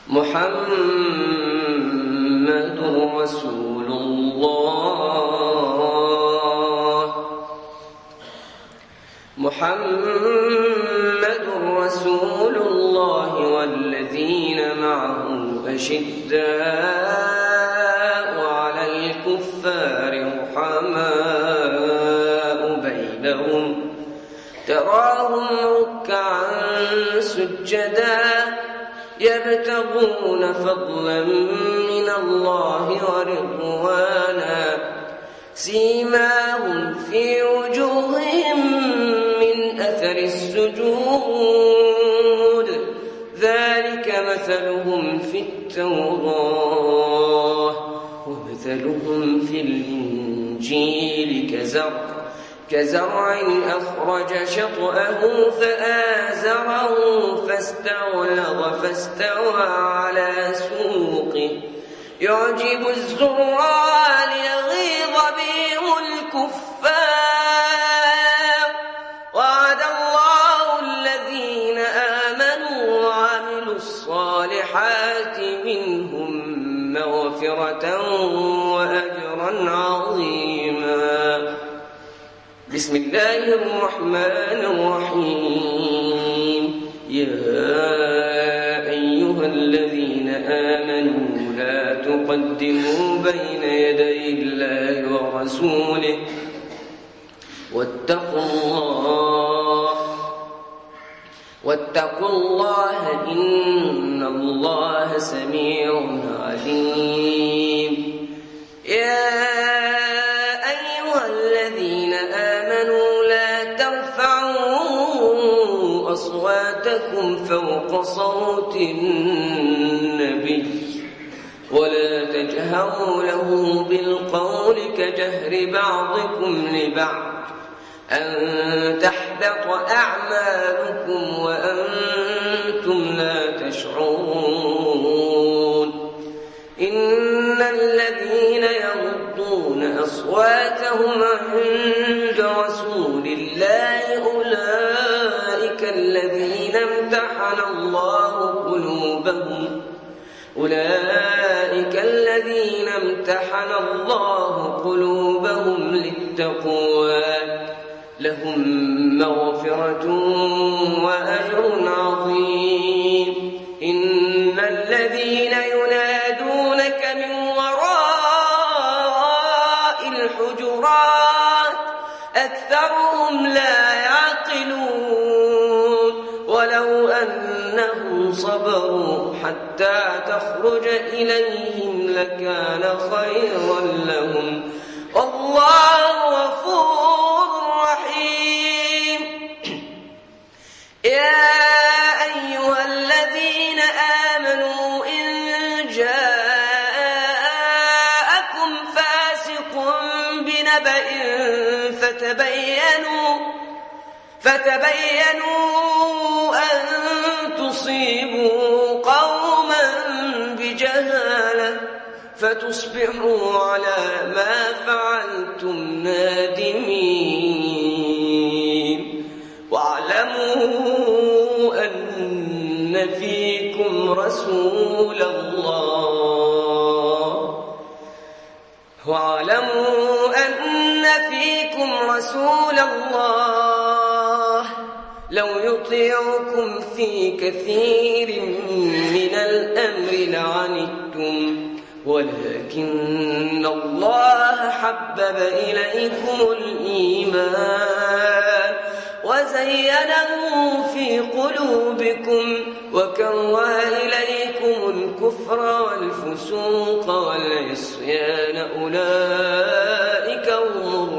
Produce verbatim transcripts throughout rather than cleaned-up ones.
محمد رسول الله محمد رسول الله والذين معه أشداء على الكفار رحماء بينهم تراهم ركعا سجدا يبتغون فضلا من الله ورضوانا سيماهم في وجوههم من أثر السجود ذلك مثلهم في التوراة ومثلهم في الإنجيل كزرع كزرع أخرج شطأه فآزره فاستغلظ فاستوى على سوقه يعجب الزراع ليغيظ بهم الكفار وعد الله الذين آمنوا وعملوا الصالحات منهم مغفرة وأجرا عظيما. بسم الله الرحمن الرحيم. يا أيها الذين آمنوا لا تقدموا بين يدي الله ورسوله واتقوا الله واتقوا الله إن الله سميع عليم. يا أيها الذين آمنوا لا ترفعوا أصواتكم فوق صوت النبي ولا تجهروا له بالقول كجهر بعضكم لبعض أن تحبط أعمالكم وأنتم لا تشعرون. إن الذين يغضون أصواتهم عند رسول الله أولئك الذين امتحن الله قلوبهم أولئك الذين امتحن الله قلوبهم للتقوى لهم مغفرة وأجر عظيم. إن الذين ينادونك من وراء الحجرات أكثرهم لا يعقلون ولو أنهم صبروا حتى تخرج إليهم لكان خيرا لهم والله غفور رحيم. يا أيها الذين آمنوا إن جاءكم فاسق بنبأ فتبينوا فتبينوا أن تصيبوا قوما بجهالة فتصبحوا على ما فعلتم نادمين. واعلموا أن فيكم رسول الله واعلموا أن فيكم رسول الله لو يطيعكم في كثير من الأمر لعنتم ولكن الله حبب إليكم الإيمان وزينه في قلوبكم وكره إليكم الكفر والفسوق والعصيان أولئك هم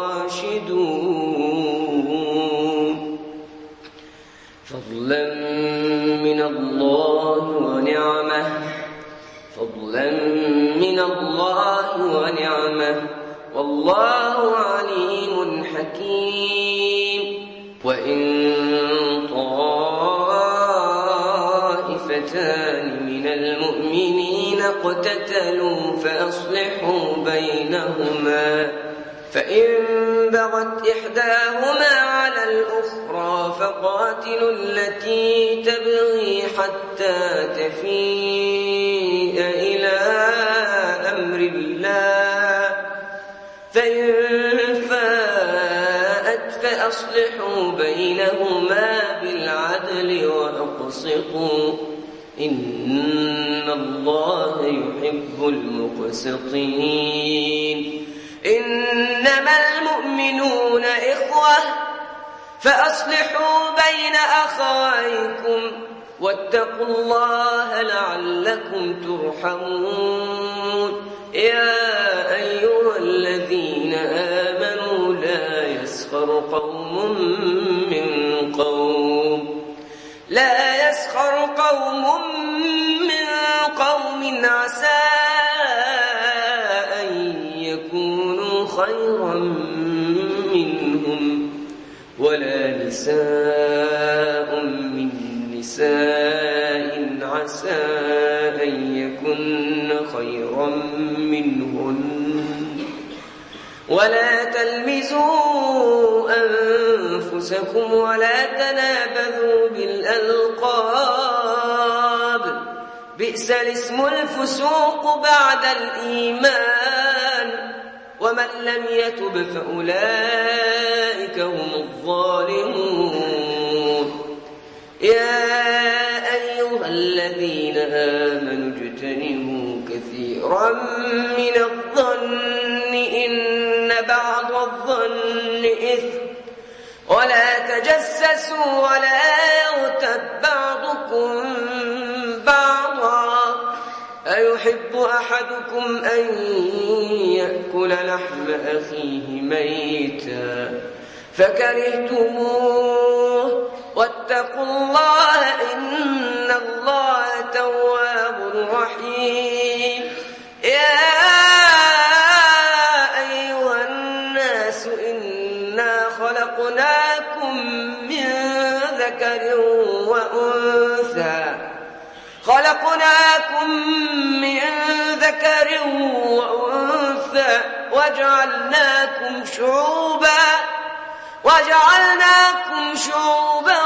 الراشدون. فضلا من الله ونعمه فضلا من الله ونعمه والله عليم حكيم. وإن طائفتان من المؤمنين اقتتلوا فأصلحوا بينهما فإن بغت إحداهما على الأخرى فقاتلوا التي تبغي حتى تفيء أمر الله فإن فاءت فأصلحوا بينهما بالعدل وأقسطوا إن الله يحب المقسطين إنما المؤمنون إخوة فأصلحوا بين أخويكم واتقوا الله لعلكم ترحمون يا أيها الذين آمنوا لا يسخر قوم من قوم لا يسخر قوم من قوم عسى أن يكونوا خيرا منهم ولا نساء من نساء عسى أن يكن خيرا منهن ولا تلمزوا أنفسكم ولا تنابذوا بالألقاب بئس الاسم الفسوق بعد الإيمان ومن لم يتب فأولئك هم الظالمون يا أيها الذين آمنوا اجتنبوا كثيرا من الظن إن بعض الظن إثم ولا تجسسوا ولا يغتب بعضكم بعضا أيحب أحدكم أن يأكل لحم أخيه ميتا فكرهتموه واتقوا الله إن الله تواب رحيم يا أيها الناس إنا خلقناكم من ذكر وأنثى خلقناكم من ذكر وأنثى وجعلناكم شعوبا وجعلناكم شعوبا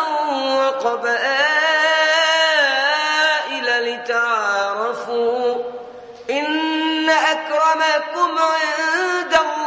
وقبائل لتعارفوا إن أكرمكم عند الله